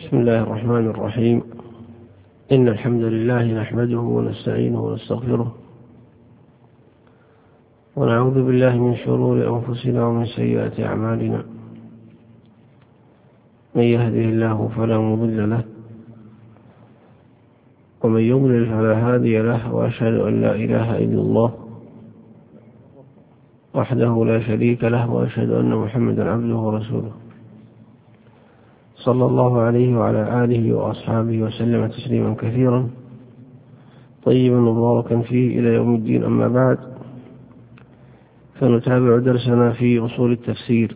بسم الله الرحمن الرحيم. إن الحمد لله نحمده ونستعينه ونستغفره ونعوذ بالله من شرور أنفسنا ومن سيئات أعمالنا. من يهده الله فلا مضل له ومن يضلل فلا هادي له، وأشهد أن لا إله إلا الله وحده لا شريك له، وأشهد أن محمدا عبده ورسوله صلى الله عليه وعلى آله وأصحابه وسلم تسليما كثيرا طيبا مباركا فيه إلى يوم الدين. أما بعد، فنتابع درسنا في أصول التفسير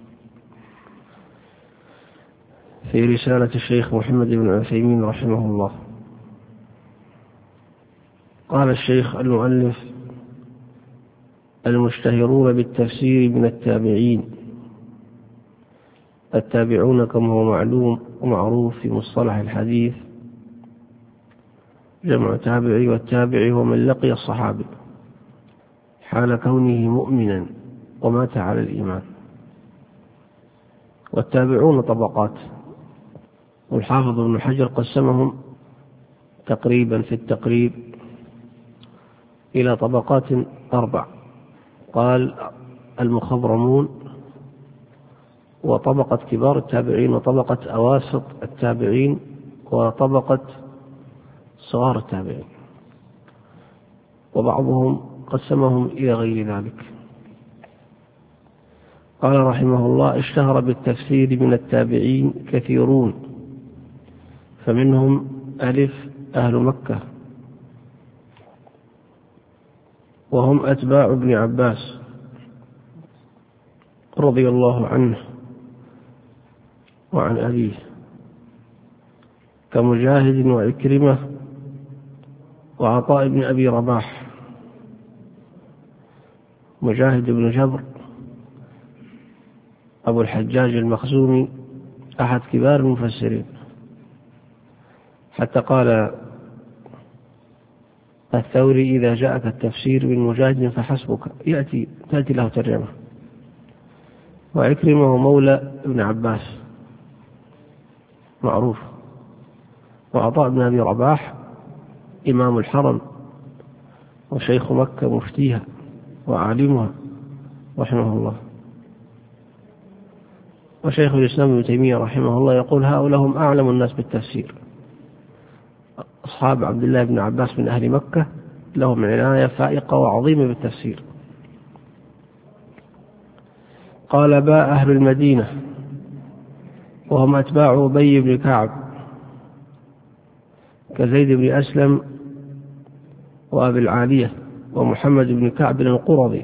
في رسالة الشيخ محمد بن عثيمين رحمه الله. قال الشيخ المؤلف: المشتهرون بالتفسير من التابعين. التابعون كما هو معلوم ومعروف في مصطلح الحديث جمع تابعي، والتابعي هو من لقي الصحابة حال كونه مؤمنا ومات على الإيمان. والتابعون طبقات، والحافظ ابن حجر قسمهم تقريبا في التقريب إلى طبقات 4. قال: المخضرمون، وطبقة كبار التابعين، وطبقة أواسط التابعين، وطبقة صغار التابعين، وبعضهم قسمهم إلى غير ذلك. قال رحمه الله: اشتهر بالتفسير من التابعين كثيرون، فمنهم أهل مكة، وهم أتباع ابن عباس رضي الله عنه وعن أبيه، كمجاهد وعكرمة وعطاء بن أبي رباح. مجاهد بن جبر أبو الحجاج المخزومي أحد كبار المفسرين، حتى قال الثوري: إذا جاءك التفسير من مجاهد فحسبك، تأتي له ترجمة. وعكرمة مولى ابن عباس معروف. وعطاء بن أبي رباح إمام الحرم وشيخ مكة مفتيها وعالمها رحمه الله. وشيخ الإسلام ابن تيمية رحمه الله يقول: هؤلاء هم أعلم الناس بالتفسير. أصحاب عبد الله بن عباس من أهل مكة لهم عناية فائقة وعظيمة بالتفسير. قال: باء أهل المدينة، وهم أتباع أبي بن كعب، كزيد بن أسلم وأبي العالية ومحمد بن كعب القرظي.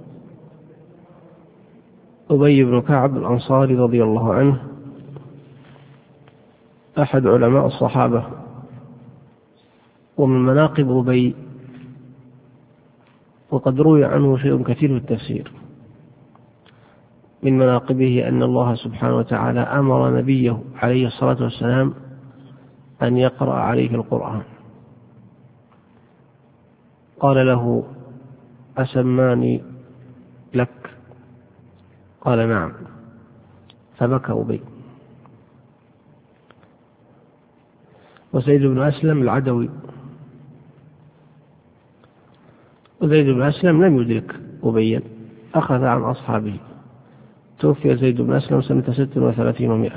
أبي بن كعب الأنصاري رضي الله عنه أحد علماء الصحابة. ومن مناقب أبي، وقد روي عنه شيء كثير في التفسير، من مناقبه أن الله سبحانه وتعالى أمر نبيه عليه الصلاة والسلام أن يقرأ عليه القرآن. قال له: أسماني لك؟ قال: نعم. فبكى أبي. وزيد بن أسلم العدوي، وزيد بن أسلم لم يدرك أبيا، أخذ عن أصحابه. توفي زيد بن أسلم سنة 36 و100.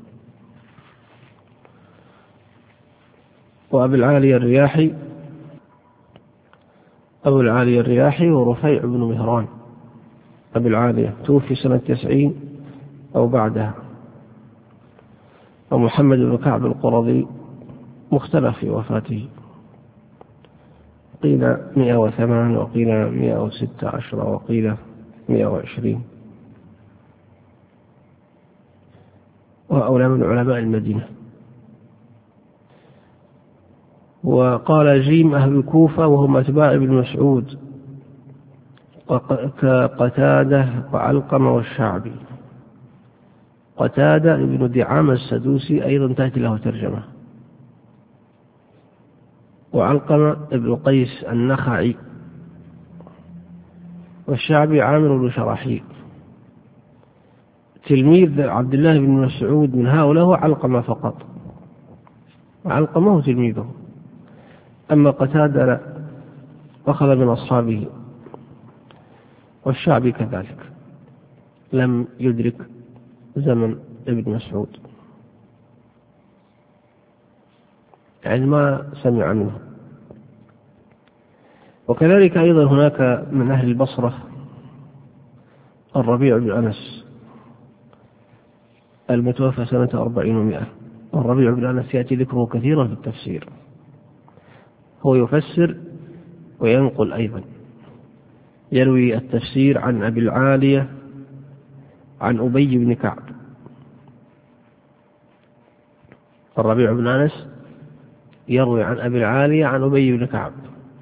وأبو العالي الرياحي، أبو العالي الرياحي ورفيع بن مهران. أبو العالية توفي سنة 90 أو بعدها. ومحمد بن كعب القرظي مختلف في وفاته، قيل 108 وقيل 116 وقيل 120. وهؤلاء من علماء المدينة. وقال جيم أهل الكوفة، وهم أتباع ابن مسعود، كقتادة وعلقمة والشعبي. قتادة ابن دعامة السدوسي أيضا تأتي له ترجمة. وعلقمة ابن قيس النخعي. والشعبي عامر بن شراحيل تلميذ عبد الله بن مسعود من هؤلاء هو علقمة فقط، علقمة هو تلميذه. أما قتادة لا، أخذ من أصحابه. والشعبي كذلك لم يدرك زمن ابن مسعود، يعني ما سمع منه. وكذلك أيضا هناك من أهل البصرة الربيع بن أنس المتوفى سنة 40 و100. الربيع بن أنس يأتي ذكره كثيرا في التفسير، هو يفسر وينقل أيضا، يروي التفسير عن أبي العالية عن أبي بن كعب. الربيع بن أنس يروي عن أبي العالية عن أبي بن كعب،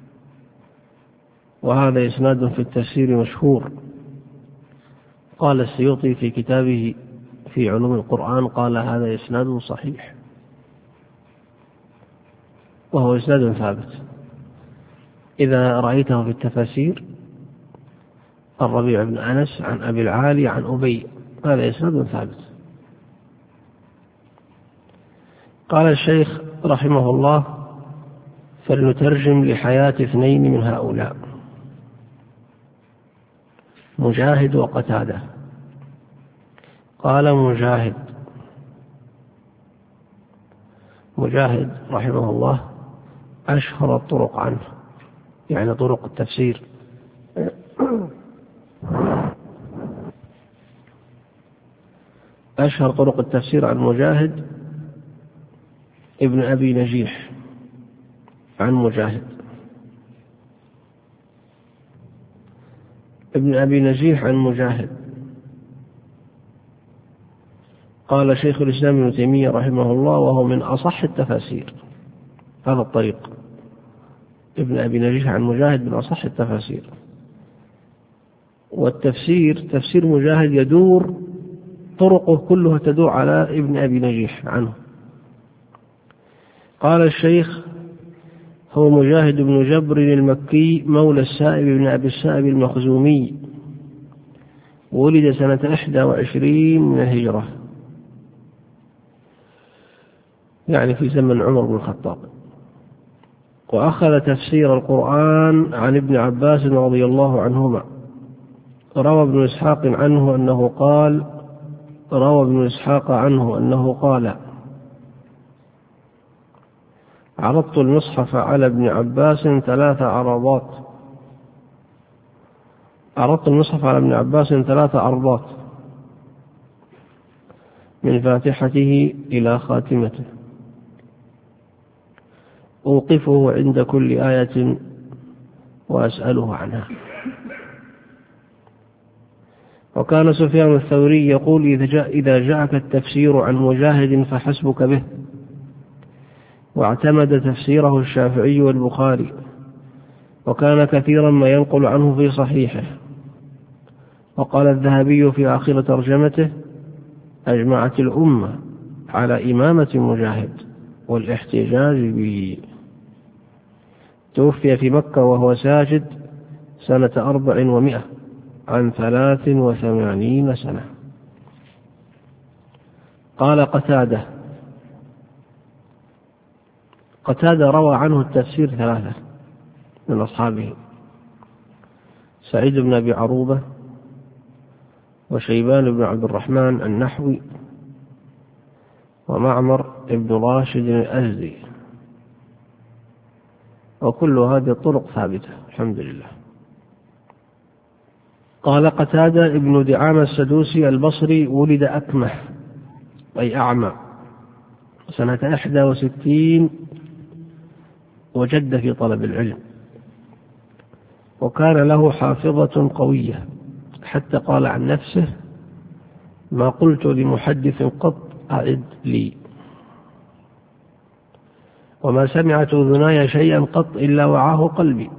وهذا إسناد في التفسير مشهور. قال السيوطي في كتابه في علوم القرآن قال هذا إسناد صحيح، وهو إسناد ثابت. إذا رأيته في التفاسير الربيع بن أنس عن أبي العالي عن أبي، هذا إسناد ثابت. قال الشيخ رحمه الله: فلنترجم لحياة اثنين من هؤلاء، مجاهد وقتادة. قال مجاهد رحمه الله أشهر الطرق عنه، يعني طرق التفسير، أشهر طرق التفسير عن مجاهد ابن أبي نجيح عن مجاهد. ابن أبي نجيح عن مجاهد. قال شيخ الإسلام ابن تيمية رحمه الله: وهو من أصح التفاسير. هذا الطريق ابن أبي نجيح عن مجاهد من أصح التفاسير. والتفسير تفسير مجاهد يدور طرقه كلها تدور على ابن أبي نجيح عنه. قال الشيخ: هو مجاهد بن جبر المكي مولى السائب بن أبي السائب المخزومي، ولد سنة 21 من الهجرة، يعني في زمن عمر بن الخطاب. وأخذ تفسير القرآن عن ابن عباس رضي الله عنهما. روى ابن إسحاق عنه أنه قال: عرضت المصحف على ابن عباس 3 عرضات. عرضت المصحف على ابن عباس 3 عرضات من فاتحته إلى خاتمته، أوقفه عند كل آية وأسأله عنها. وكان سفيان الثوري يقول: إذا جاءك التفسير عن مجاهد فحسبك به. واعتمد تفسيره الشافعي والبخاري، وكان كثيرا ما ينقل عنه في صحيحه. وقال الذهبي في آخر ترجمته: أجمعت الأمة على إمامة مجاهد والاحتجاج به. توفي في مكة وهو ساجد سنة 400 عن 83 سنة. قال قتادة روى عنه التفسير 3 من أصحابه: سعيد بن أبي عروبة، وشيبان بن عبد الرحمن النحوي، ومعمر بن راشد الأزدي. وكل هذه الطرق ثابتة الحمد لله. قال قتادة ابن دعامة السدوسي البصري ولد أكمح أي أعمى سنة 61، وجد في طلب العلم، وكان له حافظة قوية حتى قال عن نفسه: ما قلت لمحدث قط أعد لي، وما سمعت أذناي شيئا قط إلا وعاه قلبي.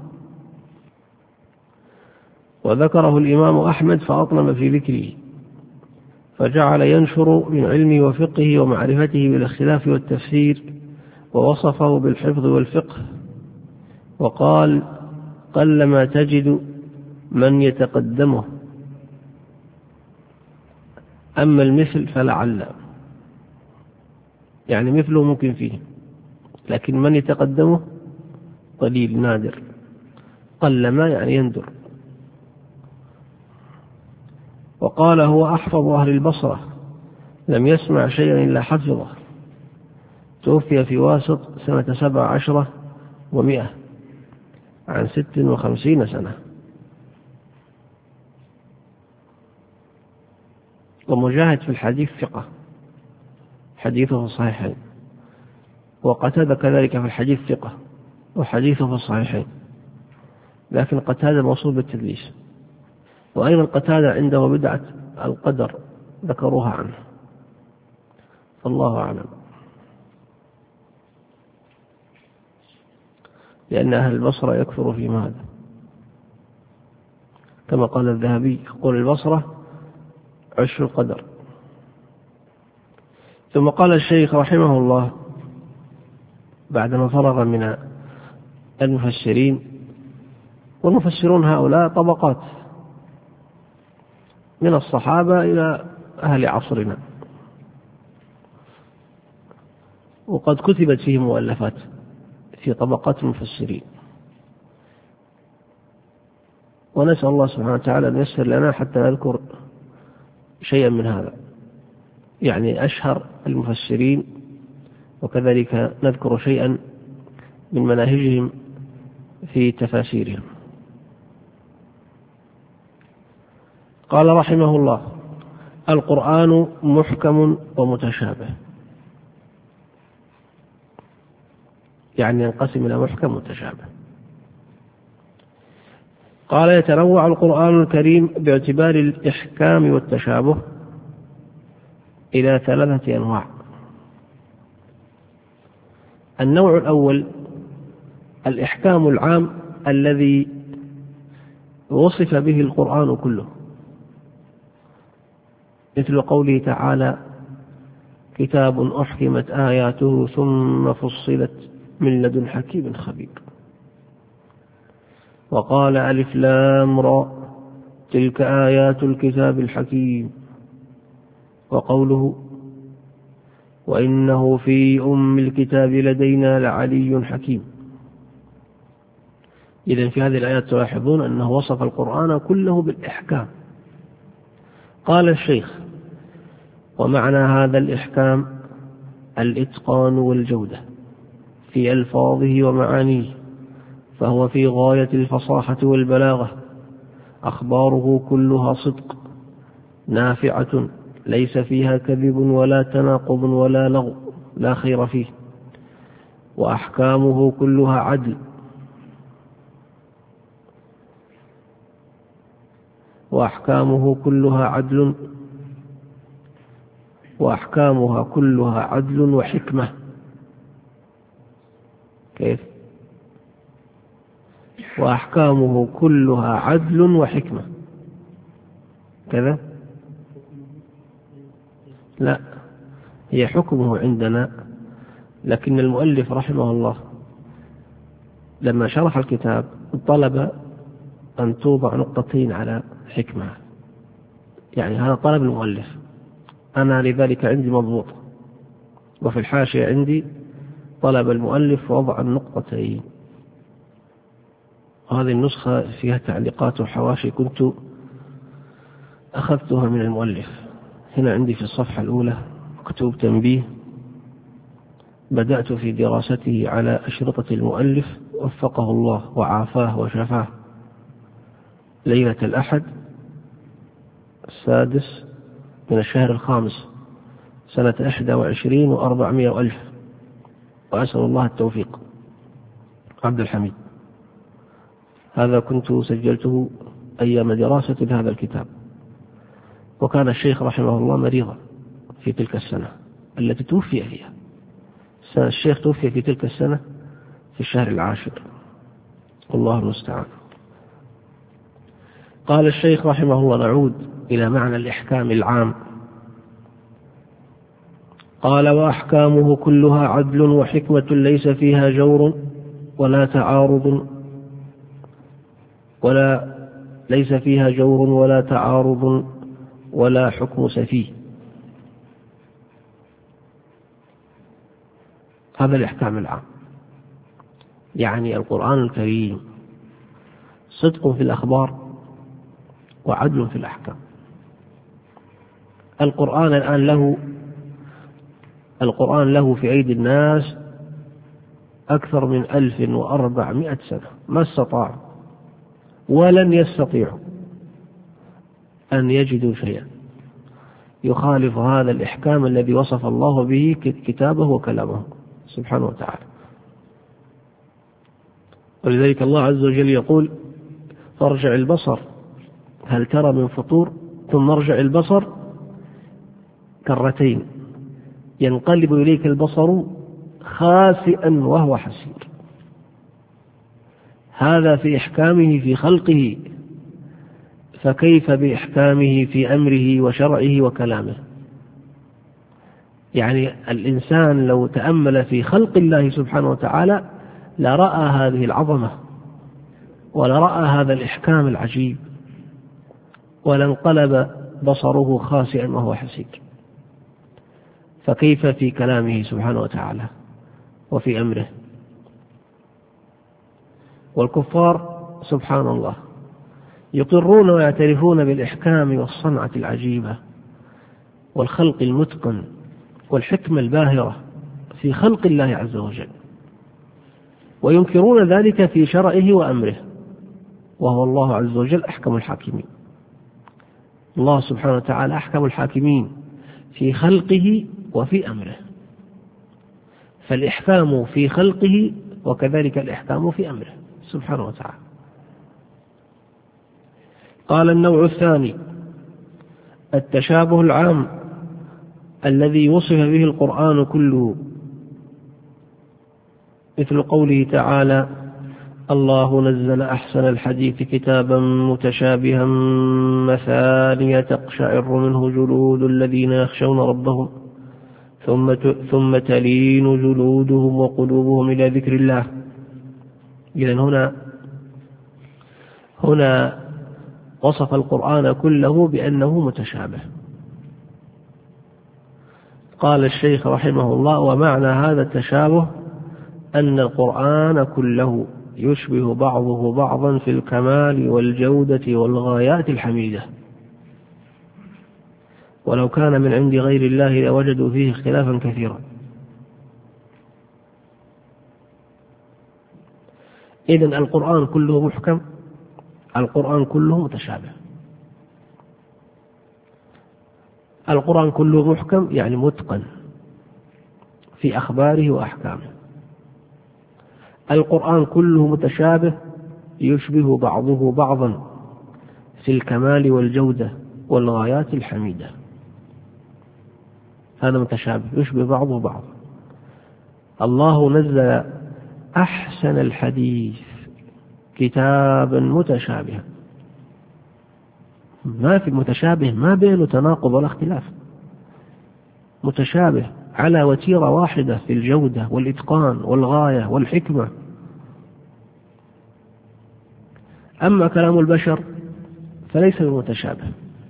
وذكره الإمام أحمد فأطلب في ذكره، فجعل ينشر من علمه وفقه ومعرفته بالاختلاف والتفسير، ووصفه بالحفظ والفقه. وقال: قلما تجد من يتقدمه أما المثل فلعل، يعني مثله ممكن فيه، لكن من يتقدمه قليل نادر، قل ما يعني يندر. وقال هو أحفظ أهل البصرة، لم يسمع شيئا إلا حفظه، توفي في واسط سنة 17 و100 عن 56 سنة. ومجاهد في الحديث ثقة، حديثه في الصحيحين، وقتادة كذلك في الحديث ثقة وحديثه في الصحيحين، لكن قتادة موصول بالتدليس. وأيضا قتادة عنده بدعة القدر ذكروها عنه، فالله أعلم، لأن أهل البصرة يكثر في هذا، كما قال الذهبي يقول البصرة عشر القدر. ثم قال الشيخ رحمه الله بعدما فرغ من المفسرين، والمفسرون هؤلاء طبقات من الصحابة إلى أهل عصرنا، وقد كتبت فيه مؤلفات في طبقات المفسرين، ونسأل الله سبحانه وتعالى أن ييسر لنا حتى نذكر شيئا من هذا، يعني أشهر المفسرين، وكذلك نذكر شيئا من مناهجهم في تفاسيرهم. قال رحمه الله: القرآن محكم ومتشابه، يعني ينقسم إلى محكم ومتشابه. قال: يتنوع القرآن الكريم باعتبار الإحكام والتشابه إلى 3 أنواع. النوع الأول الإحكام العام الذي وصف به القرآن كله، مثل قوله تعالى: كتاب أحكمت آياته ثم فصلت من لدن حكيم خبير. وقال: ألف لام را تلك آيات الكتاب الحكيم. وقوله: وإنه في أم الكتاب لدينا لعلي حكيم. إذن في هذه الآيات تلاحظون أنه وصف القرآن كله بالإحكام. قال الشيخ: ومعنى هذا الإحكام الإتقان والجودة في ألفاظه ومعانيه، فهو في غاية الفصاحة والبلاغة، أخباره كلها صدق نافعة، ليس فيها كذب ولا تناقض ولا لغو، لا خير فيه. وأحكامه كلها عدل، وأحكامها كلها عدل وحكمة. كيف؟ وأحكامه كلها عدل وحكمة كذا؟ لا، هي حكمه عندنا، لكن المؤلف رحمه الله لما شرح الكتاب طلب أن توضع نقطتين على حكمة، يعني هذا طلب المؤلف، أنا لذلك عندي مضبوط، وفي الحاشية عندي طلب المؤلف وضع النقطتين، وهذه النسخة فيها تعليقات وحواشي كنت أخذتها من المؤلف. هنا عندي في الصفحة الأولى مكتوب تنبيه: بدأت في دراسته على أشرطة المؤلف وفقه الله وعافاه وشفاه ليلة الأحد 6 من الشهر 5 سنة 21 و400 ألف، وأسأل الله التوفيق. عبد الحميد. هذا كنت سجلته أيام دراسة هذا الكتاب، وكان الشيخ رحمه الله مريضا في تلك السنة التي توفي فيها. الشيخ توفي في تلك السنة في الشهر 10، والله المستعان. قال الشيخ رحمه الله: نعود إلى معنى الإحكام العام. قال: وأحكامه كلها عدل وحكمة، ليس فيها جور ولا تعارض ولا حكم سفيه. هذا الإحكام العام. يعني القرآن الكريم صدق في الأخبار وعدل في الأحكام. القرآن له في أيدي الناس أكثر من 1400 سنة، ما استطاعوا ولن يستطيعوا أن يجدوا شيئا يخالف هذا الإحكام الذي وصف الله به كتابه وكلامه سبحانه وتعالى. ولذلك الله عز وجل يقول: فارجع البصر هل ترى من فطور ثم ارجع البصر كرتين ينقلب إليك البصر خاسئا وهو حسير. هذا في إحكامه في خلقه، فكيف بإحكامه في أمره وشرعه وكلامه؟ يعني الإنسان لو تأمل في خلق الله سبحانه وتعالى لرأى هذه العظمة ولرأى هذا الإحكام العجيب، ولانقلب بصره خاسئا وهو حسير. فكيف في كلامه سبحانه وتعالى وفي أمره؟ والكفار سبحان الله يقرون ويعترفون بالإحكام والصنعة العجيبة والخلق المتقن والحكمة الباهرة في خلق الله عز وجل، وينكرون ذلك في شرعه وأمره، وهو الله عز وجل أحكم الحاكمين. الله سبحانه وتعالى أحكم الحاكمين في خلقه وفي أمره، فالإحكام في خلقه وكذلك الإحكام في أمره سبحانه وتعالى. قال: النوع الثاني التشابه العام الذي وصف به القرآن كله، مثل قوله تعالى: الله نزل أحسن الحديث كتابا متشابها مثانية تقشعر منه جلود الذين يخشون ربهم ثم تلين جلودهم وقلوبهم إلى ذكر الله. إذن هنا وصف القرآن كله بأنه متشابه. قال الشيخ رحمه الله: ومعنى هذا التشابه أن القرآن كله يشبه بعضه بعضا في الكمال والجودة والغايات الحميدة، ولو كان من عند غير الله لوجدوا فيه اختلافا كثيرا. إذن القرآن كله محكم، القرآن كله متشابه. القرآن كله محكم يعني متقن في أخباره وأحكامه. القرآن كله متشابه يشبه بعضه بعضا في الكمال والجودة والغايات الحميدة. هذا متشابه يشبه بعضه بعضا. الله نزل أحسن الحديث كتابا متشابها. ما في متشابه ما بينه تناقض ولا اختلاف، متشابه على وتيرة واحدة في الجودة والإتقان والغاية والحكمة. أما كلام البشر فليس بمتشابه.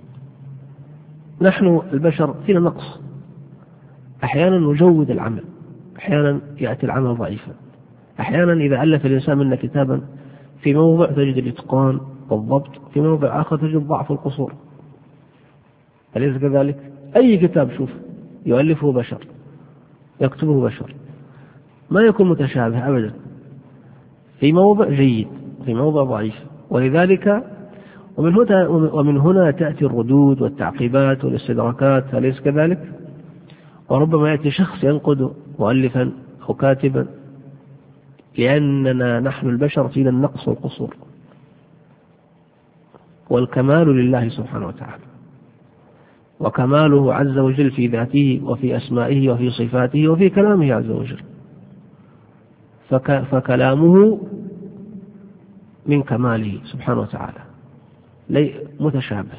نحن البشر فينا نقص، أحيانا نجود العمل، أحيانا يأتي العمل ضعيفا، أحيانا إذا ألف الإنسان منا كتابا في موضع تجد الإتقان والضبط، في موضع آخر تجد ضعف القصور. أليس كذلك؟ أي كتاب شوف يؤلفه بشر يكتبه بشر ما يكون متشابه أبدا، في موضع جيد في موضع ضعيف. ولذلك ومن هنا تأتي الردود والتعقيبات والاستدراكات، أليس كذلك؟ وربما يأتي شخص ينقد مؤلفا أو كاتبا، لأننا نحن البشر فينا النقص والقصور، والكمال لله سبحانه وتعالى، وكماله عز وجل في ذاته وفي أسمائه وفي صفاته وفي كلامه عز وجل. فكلامه من كماله سبحانه وتعالى متشابه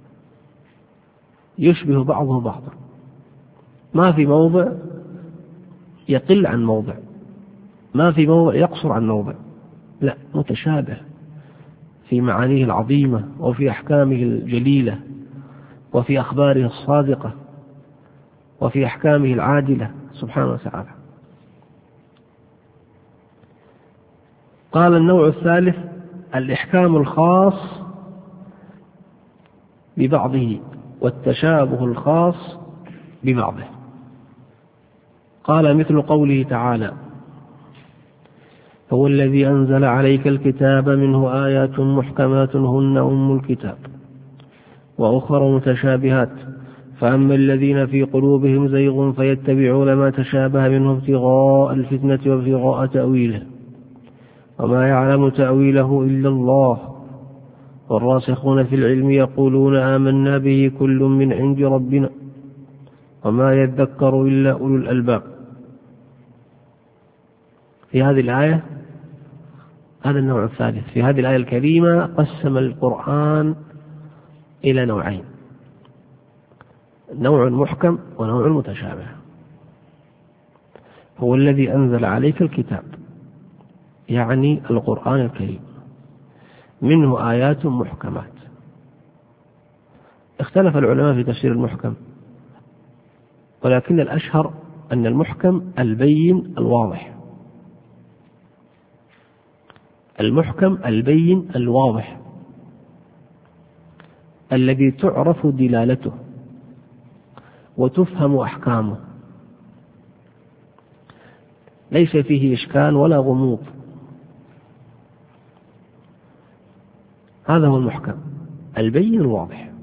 يشبه بعضه بعضا، ما في موضع يقل عن موضع، ما في موضع يقصر عن موضع، لا، متشابه في معانيه العظيمة وفي أحكامه الجليلة وفي أخباره الصادقة وفي أحكامه العادلة سبحانه وتعالى. قال النوع الثالث الإحكام الخاص ببعضه والتشابه الخاص ببعضه. قال مثل قوله تعالى: هو الذي أنزل عليك الكتاب منه آيات محكمات هن أم الكتاب وأخر متشابهات فأما الذين في قلوبهم زيغ فيتبعون ما تشابه منه ابتغاء الفتنة وابتغاء تأويله وما يعلم تأويله إلا الله والراسخون في العلم يقولون آمنا به كل من عند ربنا وما يذكر إلا أولو الألباب. في هذه الآية هذا النوع الثالث. في هذه الآية الكريمة قسم القرآن إلى نوعين: نوع محكم ونوع متشابه. هو الذي أنزل عليك الكتاب يعني القرآن الكريم منه آيات محكمات. اختلف العلماء في تفسير المحكم، ولكن الأشهر أن المحكم البين الواضح. المحكم البين الواضح الذي تعرف دلالته وتفهم أحكامه، ليس فيه إشكال ولا غموض. هذا هو المحكم البين الواضح،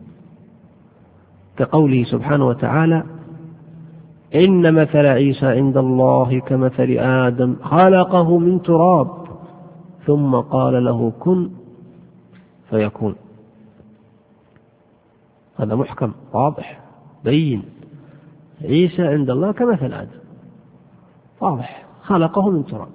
كقوله سبحانه وتعالى: إن مثل عيسى عند الله كمثل آدم خلقه من تراب ثم قال له كن فيكون. هذا محكم واضح بين. عيسى عند الله كمثل آدم، واضح، خلقه من تراب.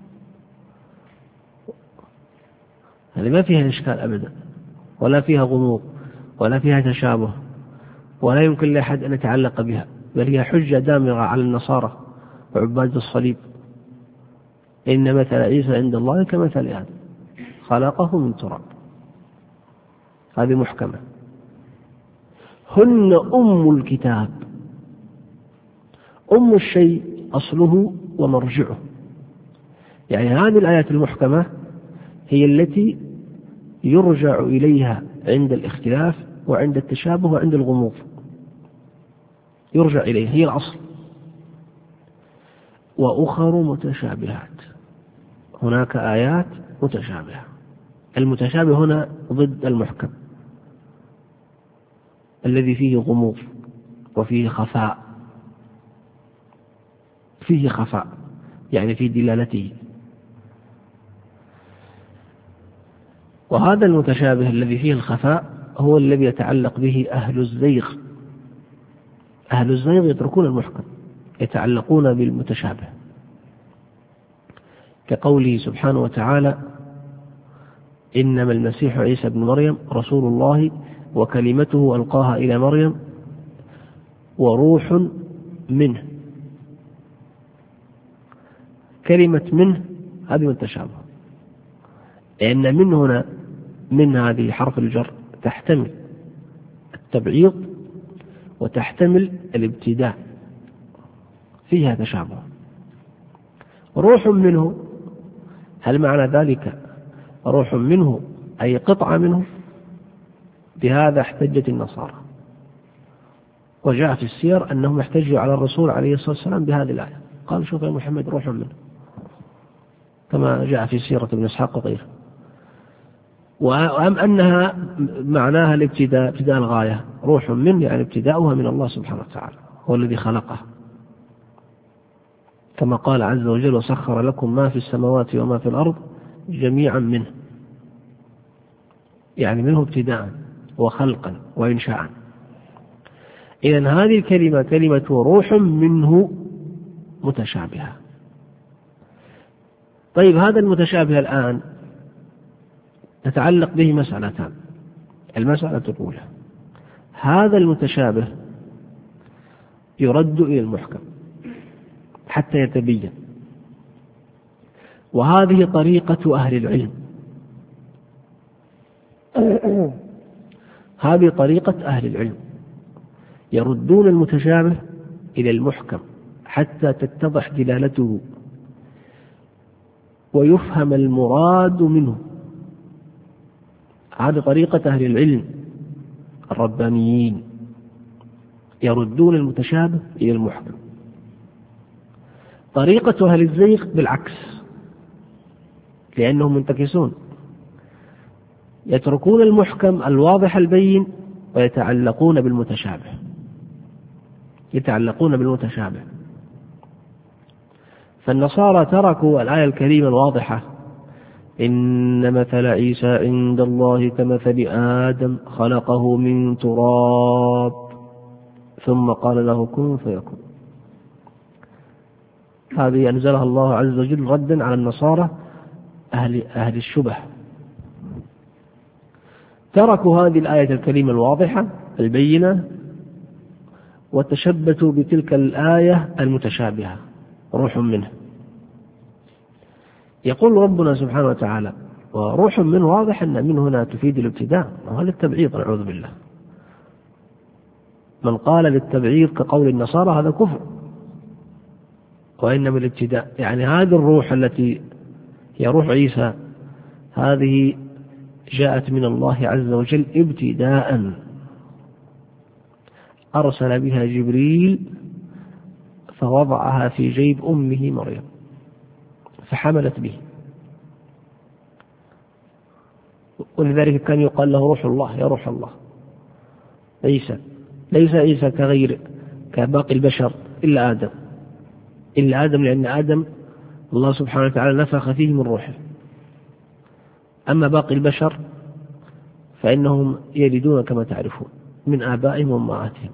هذه ما فيها إشكال أبدا، ولا فيها غموض، ولا فيها تشابه، ولا يمكن لأحد أن يتعلق بها، بل هي حجة دامغة على النصارى وعباد الصليب. إن مثل عيسى عند الله كمثل آدم خلقه من تراب. هذه محكمة. هن أم الكتاب. أم الشيء أصله ومرجعه، يعني هذه الآيات المحكمة هي التي يرجع إليها عند الاختلاف وعند التشابه وعند الغموض، يرجع إليها، هي الأصل. وأخر متشابهات، هناك آيات متشابهة. المتشابه هنا ضد المحكم الذي فيه غموض وفيه خفاء، فيه خفاء يعني في دلالته. وهذا المتشابه الذي فيه الخفاء هو الذي يتعلق به أهل الزيغ. أهل الزيغ يتركون المحكم، يتعلقون بالمتشابه، كقوله سبحانه وتعالى: إنما المسيح عيسى بن مريم رسول الله وكلمته ألقاها إلى مريم وروح منه. كلمة منه هذه متشابه، لأن من هنا، من هذه حرف الجر تحتمل التبعيض وتحتمل الابتداء، فيها تشابه. روح منه، هل معنى ذلك روح منه أي قطعة منه؟ بهذا احتجت النصارى، وجاء في السير أنهم احتجوا على الرسول عليه الصلاة والسلام بهذه الآية، قال: شوف يا محمد روح منه، كما جاء في سيرة ابن إسحاق وغيره. وأم أنها معناها الابتداء، ابتداء الغاية، روح منه يعني ابتداؤها من الله سبحانه وتعالى، هو الذي خلقه، كما قال عز وجل: وسخر لكم ما في السماوات وما في الأرض جميعا منه، يعني منه ابتداء وخلقا وإنشاء. إذن هذه الكلمة كلمة روح منه متشابهة. طيب، هذا المتشابه الآن تتعلق به مسألتان. المسألة الأولى: هذا المتشابه يرد إلى المحكم حتى يتبين، وهذه طريقة أهل العلم. هذه طريقة أهل العلم، يردون المتشابه إلى المحكم حتى تتضح دلالته ويفهم المراد منه. هذه طريقة أهل العلم الربانيين، يردون المتشابه إلى المحكم. طريقة أهل الزيغ بالعكس، لأنهم منتكسون، يتركون المحكم الواضح البين ويتعلقون بالمتشابه. فالنصارى تركوا الآية الكريمة الواضحة: إن مثل عيسى عند الله كمثل آدم خلقه من تراب ثم قال له كن فيكون. هذه أنزلها الله عز وجل ردا على النصارى أهل الشبه. تركوا هذه الآية الكريمة الواضحة البينة وتشبثوا بتلك الآية المتشابهة، روح منه. يقول ربنا سبحانه وتعالى: وروح منه، واضح أن من هنا تفيد الابتداء، وهذا التبعيض نعوذ بالله. من قال للتبعيض كقول النصارى هذا كفر، وإنما الابتداء يعني هذه الروح التي هي روح عيسى، هذه جاءت من الله عز وجل ابتداء، أرسل بها جبريل فوضعها في جيب أمه مريم فحملت به. ولذلك كان يقال له روح الله، يا روح الله. عيسى ليس عيسى كباقي البشر إلا آدم، لأن آدم الله سبحانه وتعالى نفخ فيه من روحه. أما باقي البشر فإنهم يلدون كما تعرفون من آبائهم وأمهاتهم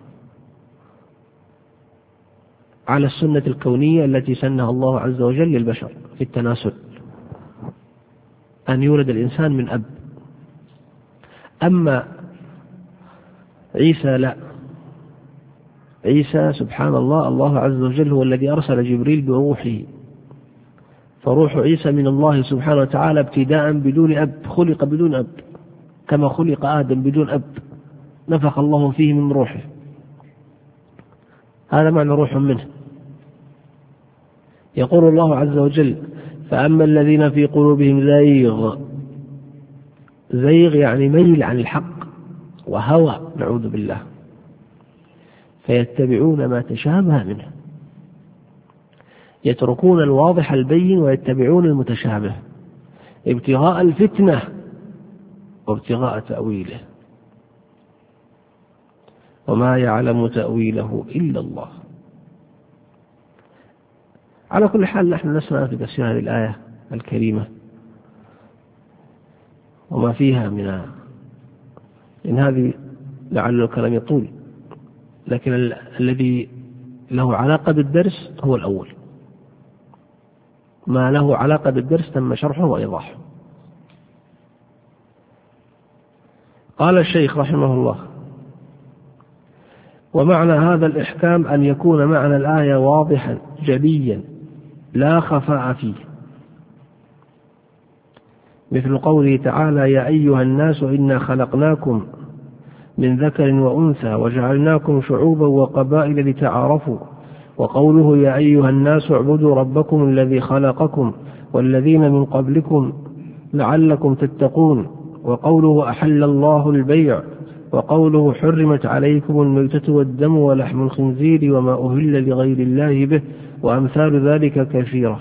على السنة الكونية التي سنها الله عز وجل للبشر في التناسل، أن يولد الإنسان من أب. أما عيسى لا، عيسى سبحان الله، الله عز وجل هو الذي أرسل جبريل بروحه، فروح عيسى من الله سبحانه وتعالى ابتداء بدون أب، خلق بدون أب كما خلق آدم بدون أب، نفخ الله فيه من روحه. هذا معنى روح منه. يقول الله عز وجل: فأما الذين في قلوبهم زيغ يعني ميل عن الحق وهوى، نعوذ بالله، فيتبعون ما تشابه منه. يتركون الواضح البين ويتبعون المتشابه ابتغاء الفتنة وابتغاء تأويله، وما يعلم تأويله إلا الله. على كل حال نحن نسمع في تفسير هذه الآية الكريمة وما فيها من إن هذه لعل الكلام يطول، لكن الذي له علاقة بالدرس هو الأول. ما له علاقة بالدرس تم شرحه وإيضاحه. قال الشيخ رحمه الله: ومعنى هذا الإحكام أن يكون معنى الآية واضحا جليا لا خفاء فيه، مثل قوله تعالى: يا أيها الناس إنا خلقناكم من ذكر وأنثى وجعلناكم شعوبا وقبائل لتعارفوا، وقوله: يا أيها الناس اعبدوا ربكم الذي خلقكم والذين من قبلكم لعلكم تتقون، وقوله: أحل الله البيع، وقوله: حرمت عليكم الميتة والدم ولحم الخنزير وما أهل لغير الله به، وأمثال ذلك كثيرة.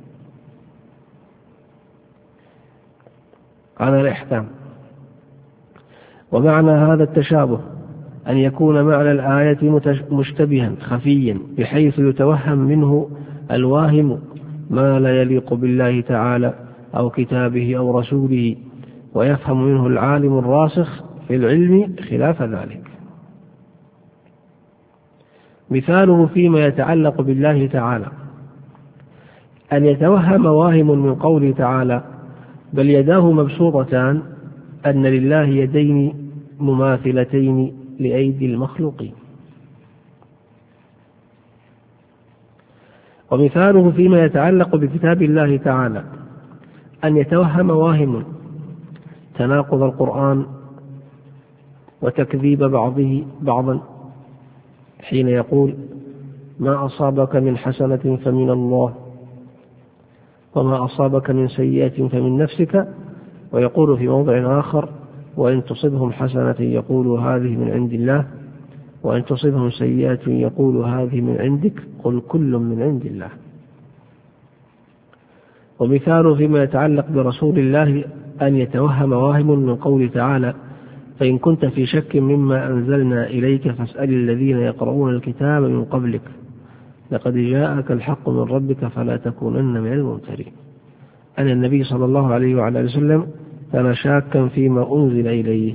على الإحكام. ومعنى هذا التشابه أن يكون معنى الآية مشتبها خفيا بحيث يتوهم منه الواهم ما لا يليق بالله تعالى أو كتابه أو رسوله، ويفهم منه العالم الراسخ في العلم خلاف ذلك. مثاله فيما يتعلق بالله تعالى أن يتوهم واهم من قوله تعالى: بل يداه مبسوطتان، أن لله يدين مماثلتين لأيدي المخلوقين. ومثاله فيما يتعلق بكتاب الله تعالى أن يتوهم واهم تناقض القرآن وتكذيب بعضه بعضا حين يقول: ما أصابك من حسنة فمن الله وما أصابك من سيئة فمن نفسك. ويقول في موضع آخر: وإن تصبهم حسنة يقولوا هذه من عند الله، وإن تصبهم سيئة يقولوا هذه من عندك، قل كل من عند الله. ومثاله فيما يتعلق برسول الله أن يتوهم واهم من قول تعالى: فإن كنت في شك مما أنزلنا إليك فاسأل الذين يقرؤون الكتاب من قبلك لقد جاءك الحق من ربك فلا تكونن من الممترين. أن النبي صلى الله عليه وعلى وسلم كان شاكا فيما أنزل إليه.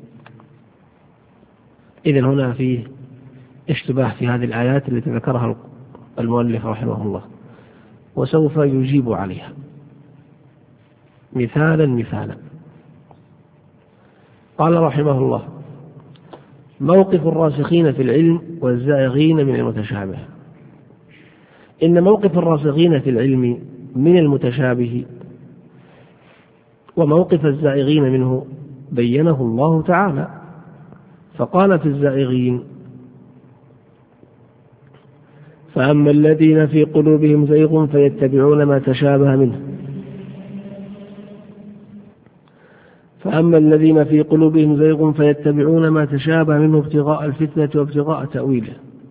إذن هنا فيه اشتباه في هذه الآيات التي ذكرها المؤلف رحمه الله، وسوف يجيب عليها مثالا. قال رحمه الله: موقف الراسخين في العلم والزائغين من المتشابه. إن موقف الراسخين في العلم من المتشابه وموقف الزائغين منه بينه الله تعالى، فقال في الزائغين: فأما الذين في قلوبهم زيغ فيتبعون ما تشابه منه ابتغاء الفتنة وابتغاء تأويله.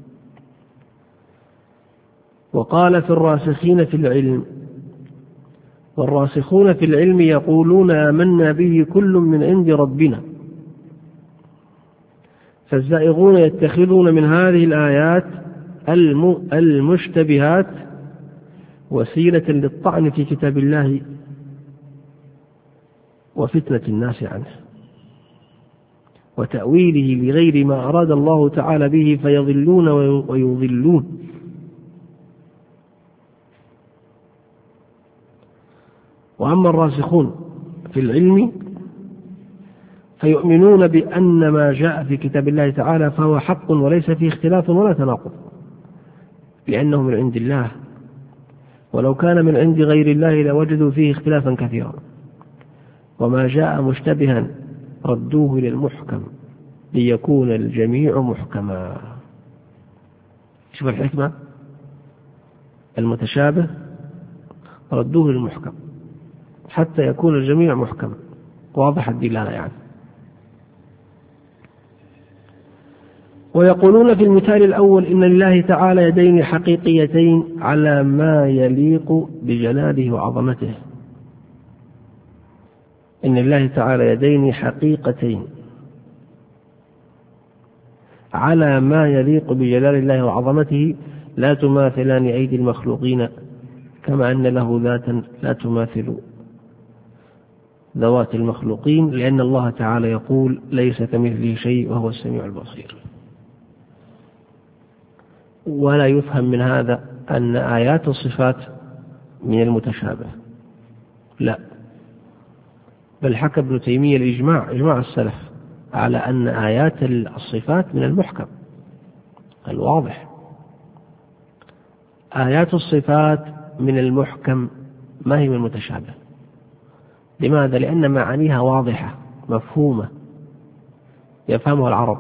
وقال في الراسخين في العلم: والراسخون في العلم يقولون آمنا به كل من عند ربنا. فالزائغون يتخذون من هذه الآيات المشتبهات وسيلة للطعن في كتاب الله وفتنة الناس عنه وتأويله لغير ما أراد الله تعالى به، فيضلون ويضلون. وأما الراسخون في العلم فيؤمنون بأن ما جاء في كتاب الله تعالى فهو حق وليس فيه اختلاف ولا تناقض، لأنه من عند الله، ولو كان من عند غير الله لوجدوا فيه اختلافا كثيرا. وما جاء مشتبها ردوه للمحكم ليكون الجميع محكما. شوف الحكمة، المتشابه ردوه للمحكم حتى يكون الجميع محكما واضح الدلالة يعني. ويقولون في المثال الأول: إن لله تعالى يدين حقيقيتين على ما يليق بجلاله وعظمته. إن لله تعالى يدين حقيقتين على ما يليق بجلال الله وعظمته لا تماثلان أيدي المخلوقين، كما أن له ذاتا لا تماثل ذوات المخلوقين، لأن الله تعالى يقول: ليس كمثله شيء وهو السميع البصير. ولا يفهم من هذا أن آيات الصفات من المتشابه، لا، بل حكى ابن تيمية إجماع السلف على أن آيات الصفات من المحكم الواضح. آيات الصفات من المحكم ما هي من المتشابه. لماذا؟ لأن معانيها واضحة مفهومة يفهمها العرب،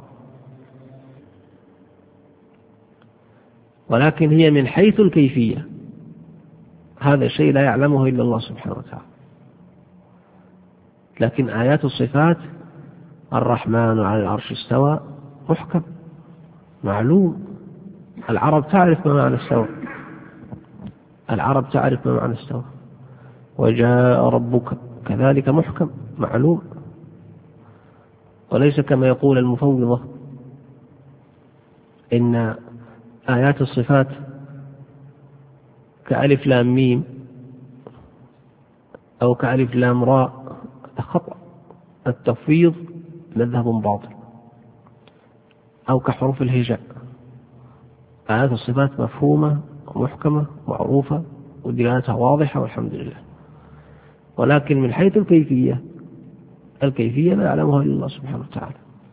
ولكن هي من حيث الكيفية هذا الشيء لا يعلمه إلا الله سبحانه وتعالى. لكن آيات الصفات: الرحمن على العرش استوى، محكم معلوم، العرب تعرف ما معنى استوى. وجاء ربك كذلك محكم معلوم، وليس كما يقول المفوضة إن آيات الصفات كألف لام ميم أو كألف لام راء. خطأ، التفويض مذهب باطل. أو كحروف الهجاء. آيات الصفات مفهومة ومحكمة معروفة ودلالتها واضحة والحمد لله، ولكن من حيث الكيفية لا يعلمها إلا الله سبحانه وتعالى.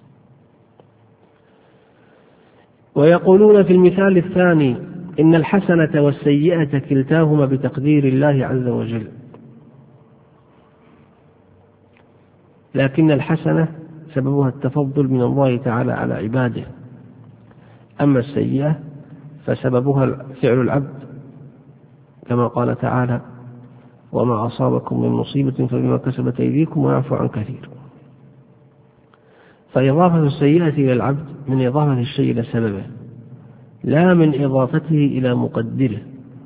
ويقولون في المثال الثاني: إن الحسنة والسيئة كلتاهما بتقدير الله عز وجل، لكن الحسنة سببها التفضل من الله تعالى على عباده، أما السيئة فسببها فعل العبد، كما قال تعالى: وما أصابكم من مصيبة فبما كسبت أيديكم ويعفو عن كثير. فإضافة السيئة إلى العبد من إضافة الشيء إلى سببه، لا من إضافته إلى مقدره.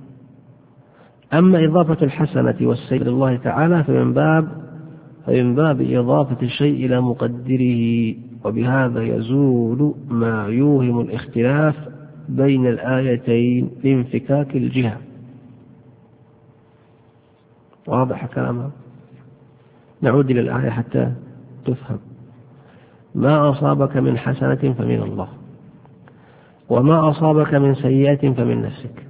أما إضافة الحسنة والسيئة إلى الله تعالى فمن باب إضافة الشيء إلى مقدره، وبهذا يزول ما يوهم الاختلاف بين الآيتين لانفكاك الجهة. واضح كلامها؟ نعود إلى الآية حتى تفهم. ما أصابك من حسنة فمن الله، وما أصابك من سيئة فمن نفسك.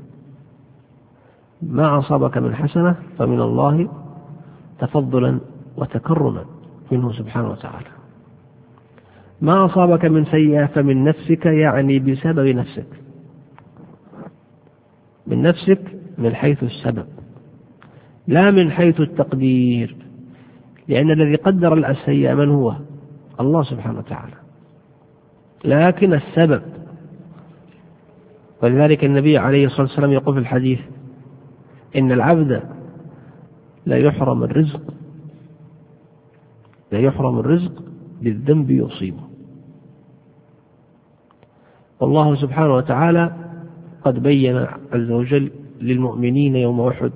ما أصابك من حسنة فمن الله تفضلا وتكرما منه سبحانه وتعالى. ما أصابك من سيئة فمن نفسك، يعني بسبب نفسك، من نفسك من حيث السبب لا من حيث التقدير، لأن الذي قدر السيئة من هو؟ الله سبحانه وتعالى، لكن السبب. ولذلك النبي عليه الصلاة والسلام يقول في الحديث: إن العبد لا يحرم الرزق بالذنب يصيبه. والله سبحانه وتعالى قد بين عز وجل للمؤمنين يوم أحد: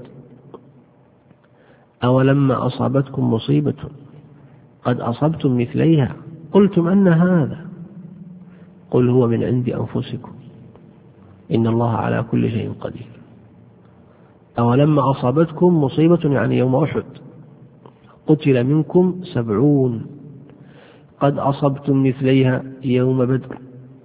أولما أصابتكم مصيبة قد أصبتم مثليها قلتم أن هذا، قل هو من عند أنفسكم إن الله على كل شيء قدير. أولما أصابتكم مصيبة يعني يوم أحد قتل منكم 70 قد أصبتم مثليها يوم بدر،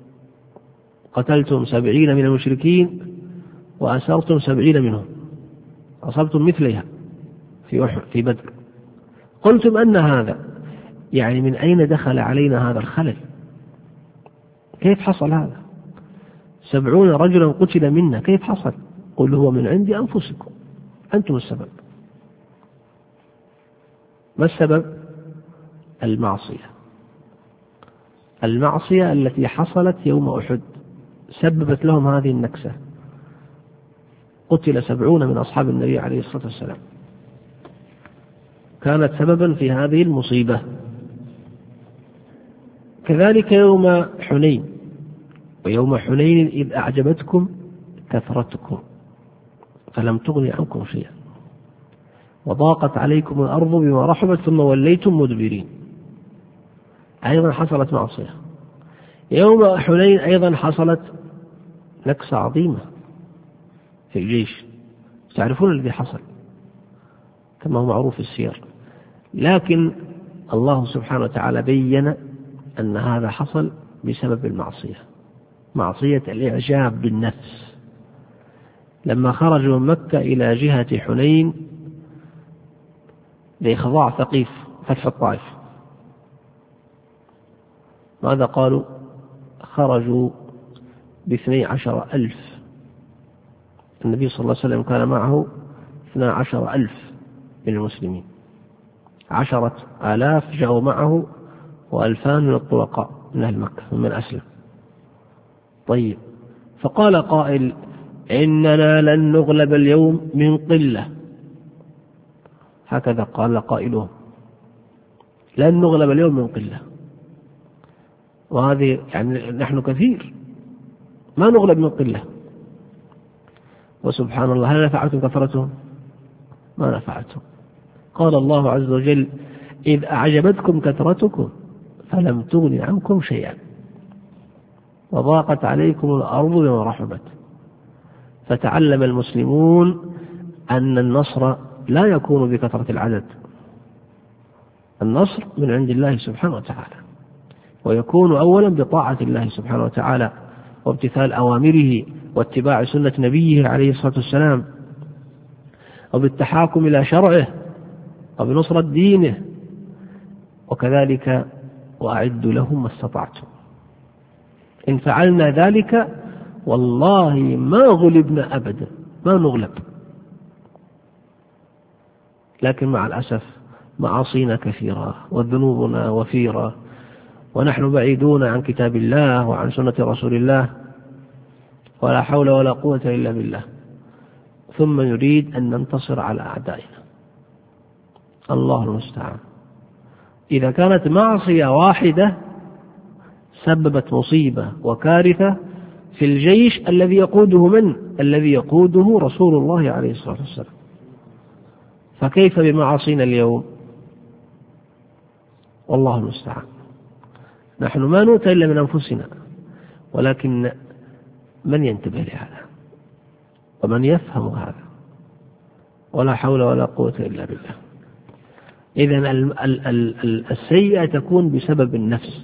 قتلتم 70 من المشركين وأسرتم 70 منهم، أصبتم مثليها في بدر. قلتم أن هذا، يعني من أين دخل علينا هذا الخلل؟ كيف حصل هذا؟ 70 رجلا قتل منا، كيف حصل؟ قل هو من عند أنفسكم، أنتم السبب. ما السبب؟ المعصية التي حصلت يوم أحد سببت لهم هذه النكسة. قتل 70 من أصحاب النبي عليه الصلاة والسلام، كانت سببا في هذه المصيبة. كذلك يوم حنين: ويوم حنين إذ أعجبتكم كثرتكم فلم تغن عنكم شيئا وضاقت عليكم الأرض بما رحبت ثم وليتم مدبرين. أيضا حصلت معصية. يوم حنين أيضا حصلت نكسة عظيمة في الجيش، تعرفون الذي حصل كما هو معروف في السير، لكن الله سبحانه وتعالى بين أن هذا حصل بسبب معصية الإعجاب بالنفس. لما خرجوا من مكة إلى جهة حنين لإخضاع ثقيف فتح الطائف، ماذا قالوا؟ خرجوا ب12,000. النبي صلى الله عليه وسلم كان معه 12,000 من المسلمين، 10,000 جاءوا معه و2,000 من الطلقاء من أهل مكة ممن أسلم. طيب، فقال قائل: إننا لن نغلب اليوم من قلة. هكذا قال قائلهم: لن نغلب اليوم من قلة. وهذه يعني نحن كثير، ما نغلب من قلة. وسبحان الله، هل نفعتم كثرتهم؟ ما نفعتهم. قال الله عز وجل: إذ أعجبتكم كثرتكم فلم تغن عنكم شيئا وضاقت عليكم الأرض بما رحبت. فتعلم المسلمون أن النصر لا يكون بكثرة العدد، النصر من عند الله سبحانه وتعالى، ويكون أولا بطاعة الله سبحانه وتعالى وامتثال أوامره واتباع سنة نبيه عليه الصلاة والسلام، وبالتحاكم إلى شرعه وبنصرة دينه. وكذلك: وأعدوا لهم ما استطعتم. إن فعلنا ذلك والله ما غلبنا أبدا، ما نغلب. لكن مع الأسف معاصينا كثيرة وذنوبنا وفيرة، ونحن بعيدون عن كتاب الله وعن سنة رسول الله، ولا حول ولا قوة إلا بالله، ثم نريد أن ننتصر على أعدائنا. الله المستعان. إذا كانت معصية واحدة سببت مصيبة وكارثة في الجيش الذي يقوده من؟ الذي يقوده رسول الله عليه الصلاة والسلام، فكيف بمعاصينا اليوم؟ والله المستعان. نحن ما نؤتى إلا من أنفسنا، ولكن من ينتبه لهذا ومن يفهم هذا؟ ولا حول ولا قوة إلا بالله. إذن السيئة تكون بسبب النفس،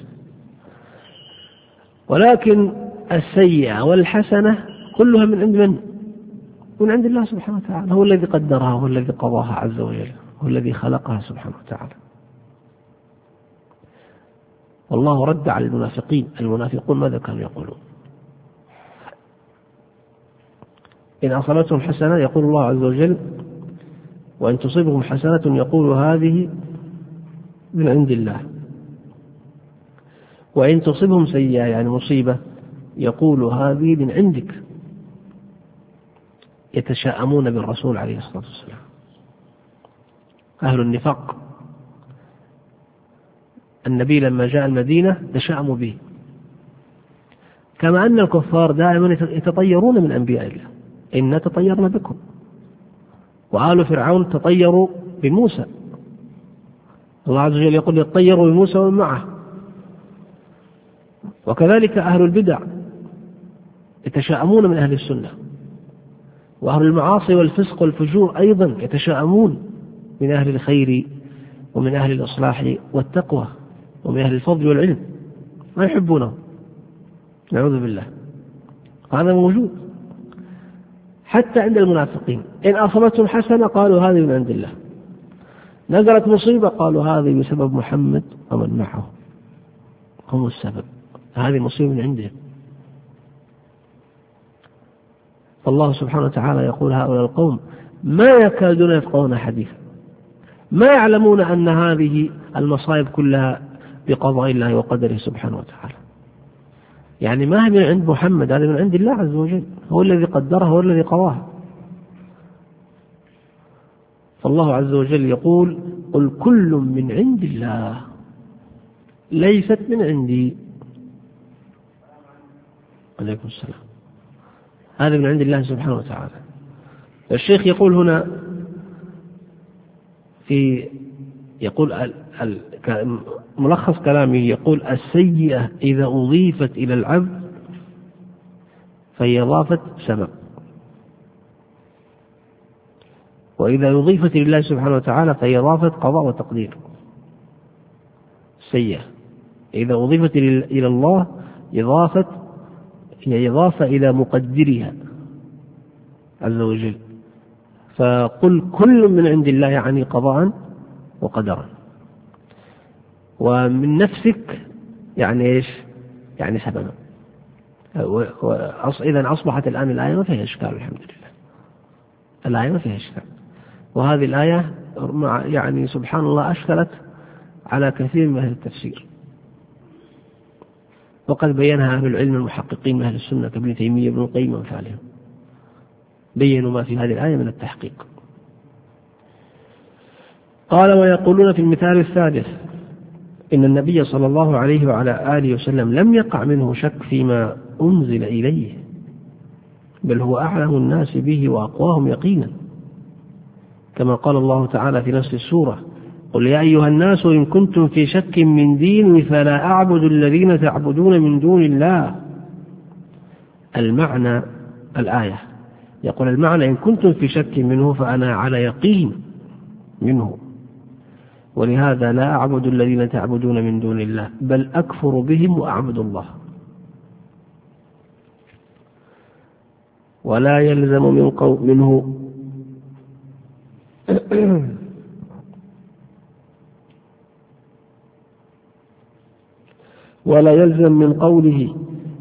ولكن السيئة والحسنة كلها من عند من؟ من عند الله سبحانه وتعالى. هو الذي قدرها، هو الذي قضاها عز وجل، هو الذي خلقها سبحانه وتعالى. والله رد على المنافقين. المنافقون ماذا كانوا يقولون؟ إن أصابتهم حسنة يقول الله عز وجل، وإن تصيبهم حسنة يقول هذه من عند الله، وإن تصيبهم سيئة يعني مصيبة يقول هذه من عندك. يتشاءمون بالرسول عليه الصلاة والسلام. أهل النفاق النبي لما جاء المدينة تشاءموا به، كما أن الكفار دائما يتطيرون من أنبياء الله. إنا تطيرنا بكم. وآل فرعون تطيروا بموسى، الله عز وجل يقول يتطيروا بموسى ومن معه. وكذلك أهل البدع يتشاءمون من أهل السنة، وأهل المعاصي والفسق والفجور أيضا يتشاءمون من أهل الخير ومن أهل الإصلاح والتقوى ومن أهل الفضل والعلم، ما يحبونه، نعوذ بالله. هذا موجود حتى عند المنافقين. إن أصابتهم حسنة قالوا هذه من عند الله، نزلت مصيبة قالوا هذه بسبب محمد ومن معه، هم السبب، هذه مصيبة من عندهم. فالله سبحانه وتعالى يقول هؤلاء القوم ما يكادون يفقهون حديثا، ما يعلمون أن هذه المصائب كلها بقضاء الله وقدره سبحانه وتعالى. يعني ما هي من عند محمد، هذا من عند الله عز وجل، هو الذي قدرها، هو الذي قضاها. فالله عز وجل يقول قل كل من عند الله ليست من عندي. عليكم السلام. هذا من عند الله سبحانه وتعالى. الشيخ يقول هنا يقول ملخص كلامه، يقول السيئة إذا أضيفت إلى العبد فهي إضافة سبب، وإذا أضيفت لله سبحانه وتعالى فهي إضافة قضاء وتقدير. السيئة إذا أضيفت إلى الله هي إضافة إلى مقدرها عز وجل. فقل كل من عند الله يعني قضاء وقدرا. ومن نفسك يعني إيش؟ يعني سببا. إذن أصبحت الآن الآية ما فيها إشكال، الحمد لله، الآية ما فيها إشكال. وهذه الآية يعني سبحان الله أشكلت على كثير من أهل التفسير، وقد بينها أهل العلم المحققين من أهل السنة كابن تيمية وابن القيم وأمثالهم، بينوا ما في هذه الآية من التحقيق. قال ويقولون في المثال الثالث إن النبي صلى الله عليه وعلى آله وسلم لم يقع منه شك فيما أنزل إليه، بل هو أعلم الناس به وأقواهم يقينا، كما قال الله تعالى في نفس السورة قل يا أيها الناس إن كنتم في شك من ديني فلا أعبد الذين تعبدون من دون الله. المعنى الآية يقول المعنى إن كنتم في شك منه فأنا على يقين منه، ولهذا لا أعبد الذين تعبدون من دون الله بل أكفر بهم وأعبد الله. ولا يلزم منه ولا يلزم من قوله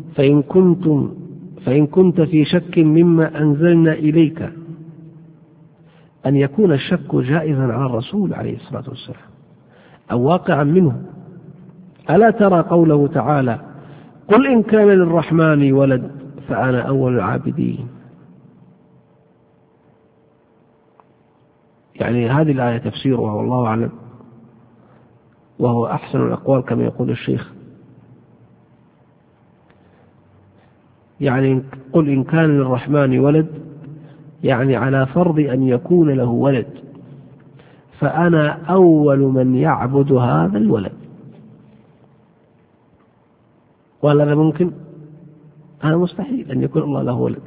فإن كنت في شك مما أنزلنا إليك أن يكون الشك جائزا على الرسول عليه الصلاة والسلام أو واقعا منه. ألا ترى قوله تعالى قل إن كان للرحمن ولد فأنا أول العابدين. يعني هذه الآية تفسيرها والله أعلم، وهو أحسن الأقوال كما يقول الشيخ، يعني قل إن كان للرحمن ولد، يعني على فرض أن يكون له ولد، فأنا أول من يعبد هذا الولد. وهل هذا ممكن؟ هذا مستحيل أن يكون الله له ولد،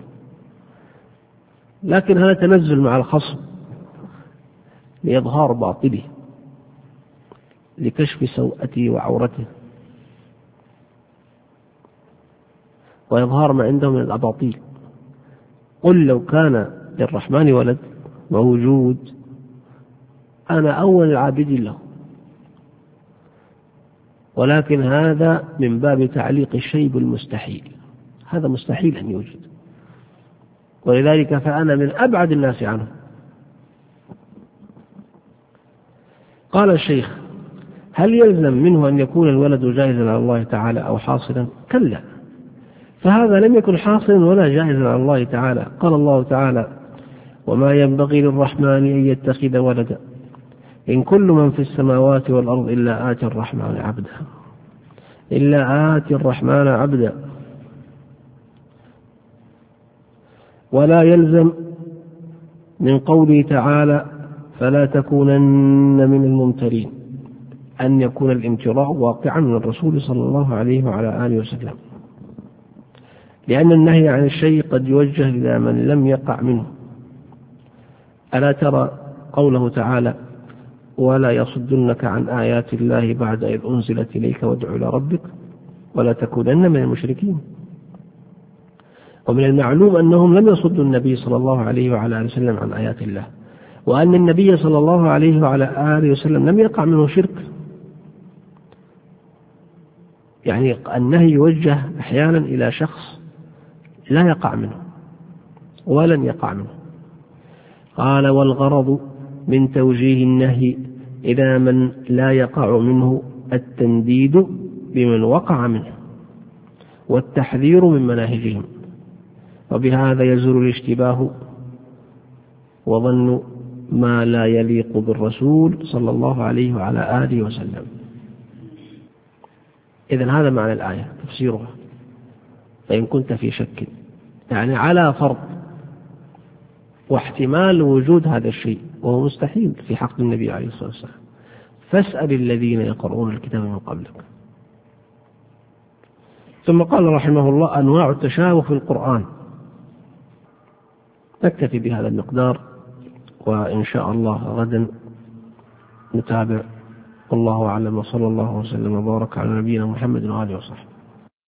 لكن هذا تنزل مع الخصم لإظهار باطله، لكشف سوءته وعورته، وإظهار ما عنده من الأباطيل. قل لو كان للرحمن ولد موجود أنا أول العابدين له، ولكن هذا من باب تعليق الشيء بالمستحيل، هذا مستحيل أن يوجد، ولذلك فأنا من أبعد الناس عنه. قال الشيخ: هل يلزم منه أن يكون الولد جائزا على الله تعالى أو حاصلا؟ كلا، فهذا لم يكن حاصلا ولا جائزا على الله تعالى. قال الله تعالى: وما ينبغي للرحمن أن يتخذ ولدا إن كل من في السماوات والأرض إلا آتي الرحمن عبدا، إلا آتي الرحمن عبدا. ولا يلزم من قوله تعالى: فلا تكونن من الممترين أن يكون الامتراء واقعا من الرسول صلى الله عليه وعلى آله وسلم، لأن النهي عن الشيء قد يوجه إلى من لم يقع منه. ألا ترى قوله تعالى: ولا يصدنك عن آيات الله بعد إذ أنزلت إليك وادع إلى ربك ولا تكونن من المشركين. ومن المعلوم أنهم لم يصدوا النبي صلى الله عليه وعلى آله وسلم عن آيات الله، وأن النبي صلى الله عليه وعلى آله وسلم لم يقع منه شرك. يعني النهي يوجه أحيانا إلى شخص لا يقع منه ولن يقع منه. قال: والغرض من توجيه النهي إلى من لا يقع منه التنديد بمن وقع منه والتحذير من مناهجهم، وبهذا يزول الاشتباه وظن ما لا يليق بالرسول صلى الله عليه وعلى آله وسلم. إذن هذا معنى الآية تفسيرها. فإن كنت في شك، يعني على فرض واحتمال وجود هذا الشيء، وهو مستحيل في حق النبي عليه الصلاة والسلام، فاسأل الذين يقرؤون الكتاب من قبلك. ثم قال رحمه الله: أنواع التشابه في القرآن. نكتفي بهذا المقدار، وإن شاء الله غدا نتابع. والله أعلم، وصلى الله وسلم وبارك على نبينا محمد وآله وصحبه.